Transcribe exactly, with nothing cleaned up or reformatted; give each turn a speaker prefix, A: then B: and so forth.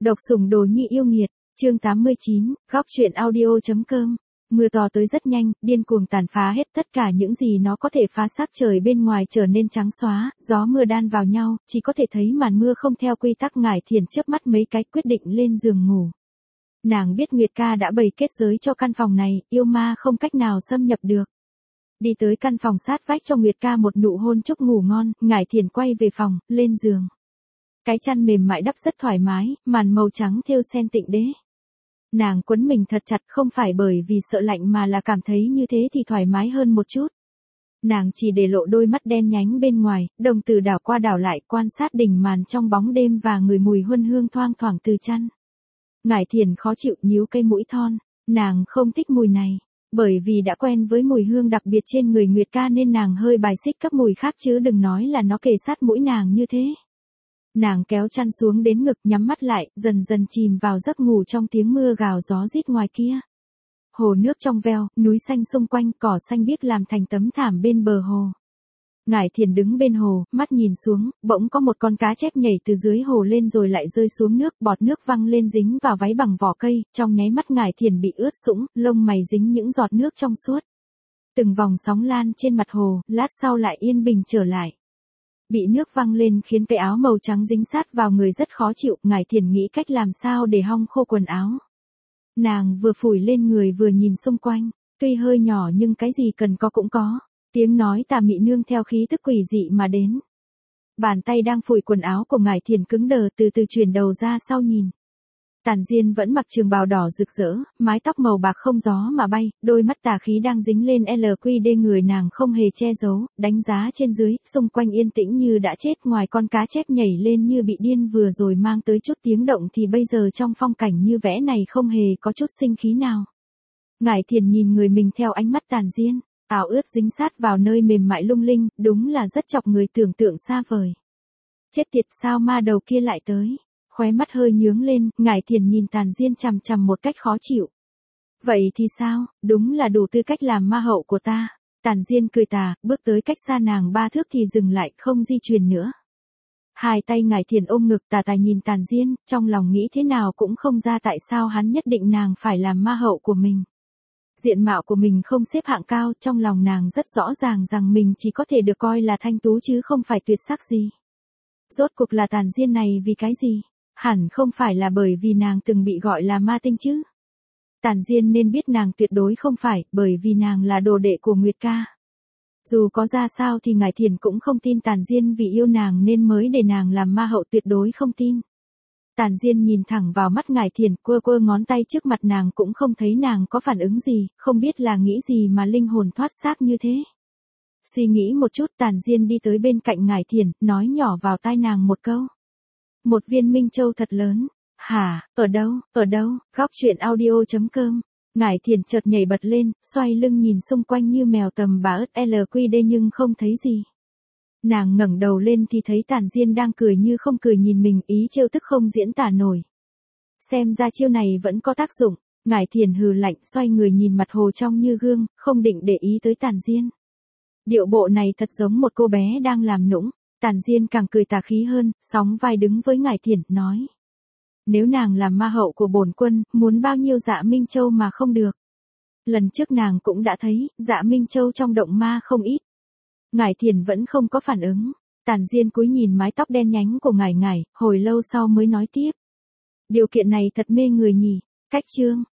A: Độc sủng đồ nhi yêu nghiệt, chương tám mươi chín, góc truyện audio.com. Mưa to tới rất nhanh, điên cuồng tàn phá hết tất cả những gì nó có thể phá, sắc trời bên ngoài trở nên trắng xóa, gió mưa đan vào nhau, chỉ có thể thấy màn mưa không theo quy tắc. Ngải Thiền chớp mắt mấy cái quyết định lên giường ngủ. Nàng biết Nguyệt ca đã bày kết giới cho căn phòng này, yêu ma không cách nào xâm nhập được. Đi tới căn phòng sát vách cho Nguyệt ca một nụ hôn chúc ngủ ngon, Ngải Thiền quay về phòng, lên giường. Cái chăn mềm mại đắp rất thoải mái, màn màu trắng thêu sen tịnh đế. Nàng quấn mình thật chặt, không phải bởi vì sợ lạnh mà là cảm thấy như thế thì thoải mái hơn một chút. Nàng chỉ để lộ đôi mắt đen nhánh bên ngoài, đồng tử đảo qua đảo lại quan sát đỉnh màn trong bóng đêm và ngửi mùi huân hương thoang thoảng từ chăn. Ngải Thiền khó chịu nhíu cây mũi thon, nàng không thích mùi này. Bởi vì đã quen với mùi hương đặc biệt trên người Nguyệt ca nên nàng hơi bài xích các mùi khác, chứ đừng nói là nó kề sát mũi nàng như thế. Nàng kéo chăn xuống đến ngực, nhắm mắt lại, dần dần chìm vào giấc ngủ trong tiếng mưa gào gió rít ngoài kia. Hồ nước trong veo, núi xanh xung quanh, cỏ xanh biếc làm thành tấm thảm bên bờ hồ. Ngải Thiền đứng bên hồ, mắt nhìn xuống, bỗng có một con cá chép nhảy từ dưới hồ lên rồi lại rơi xuống nước, bọt nước văng lên dính vào váy bằng vỏ cây, trong nháy mắt Ngải Thiền bị ướt sũng, lông mày dính những giọt nước trong suốt. Từng vòng sóng lan trên mặt hồ, lát sau lại yên bình trở lại. Bị nước văng lên khiến cái áo màu trắng dính sát vào người rất khó chịu, Ngải Thiền nghĩ cách làm sao để hong khô quần áo. Nàng vừa phủi lên người vừa nhìn xung quanh, tuy hơi nhỏ nhưng cái gì cần có cũng có. Tiếng nói tà mị nương theo khí tức quỷ dị mà đến. Bàn tay đang phủi quần áo của Ngải Thiền cứng đờ, từ từ chuyển đầu ra sau nhìn. Tàn Diên vẫn mặc trường bào đỏ rực rỡ, mái tóc màu bạc không gió mà bay, đôi mắt tà khí đang dính lên lờ quy đê người nàng không hề che giấu, đánh giá trên dưới, xung quanh yên tĩnh như đã chết, ngoài con cá chép nhảy lên như bị điên vừa rồi mang tới chút tiếng động thì bây giờ trong phong cảnh như vẽ này không hề có chút sinh khí nào. Ngải Thiền nhìn người mình theo ánh mắt Tàn Diên. Áo ướt dính sát vào nơi mềm mại lung linh, đúng là rất chọc người tưởng tượng xa vời. Chết tiệt, sao ma đầu kia lại tới? Khóe mắt hơi nhướng lên, Ngải Thiền nhìn Tàn Diên chằm chằm một cách khó chịu. Vậy thì sao, đúng là đủ tư cách làm ma hậu của ta. Tàn Diên cười tà, bước tới cách xa nàng ba thước thì dừng lại, không di chuyển nữa. Hai tay Ngải Thiền ôm ngực, tà tà nhìn Tàn Diên, trong lòng nghĩ thế nào cũng không ra tại sao hắn nhất định nàng phải làm ma hậu của mình. Diện mạo của mình không xếp hạng cao, trong lòng nàng rất rõ ràng rằng mình chỉ có thể được coi là thanh tú chứ không phải tuyệt sắc gì. Rốt cuộc là Tàn Diên này vì cái gì? Hẳn không phải là bởi vì nàng từng bị gọi là ma tinh chứ. Tàn Diên nên biết nàng tuyệt đối không phải, bởi vì nàng là đồ đệ của Nguyệt ca. Dù có ra sao thì Ngải Thiền cũng không tin Tàn Diên vì yêu nàng nên mới để nàng làm ma hậu, tuyệt đối không tin. Tàn Diên nhìn thẳng vào mắt Ngải Thiền, quơ quơ ngón tay trước mặt nàng cũng không thấy nàng có phản ứng gì, không biết là nghĩ gì mà linh hồn thoát xác như thế. Suy nghĩ một chút, Tàn Diên đi tới bên cạnh Ngải Thiền, nói nhỏ vào tai nàng một câu. Một viên minh châu thật lớn. Hả, ở đâu, ở đâu, góc truyện audio.com. Ngải Thiền chợt nhảy bật lên, xoay lưng nhìn xung quanh như mèo tầm bà ớt lờ quy đê nhưng không thấy gì. Nàng ngẩng đầu lên thì thấy Tàn Diên đang cười như không cười nhìn mình, ý trêu tức không diễn tả nổi. Xem ra chiêu này vẫn có tác dụng, Ngải Thiền hừ lạnh, xoay người nhìn mặt hồ trong như gương, không định để ý tới Tàn Diên. Điệu bộ này thật giống một cô bé đang làm nũng. Tàn Diên càng cười tà khí hơn, sóng vai đứng với Ngải Thiền, nói. Nếu nàng làm ma hậu của bổn quân, muốn bao nhiêu dạ minh châu mà không được. Lần trước nàng cũng đã thấy, dạ minh châu trong động ma không ít. Ngải Thiền vẫn không có phản ứng. Tàn Diên cúi nhìn mái tóc đen nhánh của Ngải Ngải, hồi lâu sau mới nói tiếp. Điều kiện này thật mê người nhỉ. Cách chương,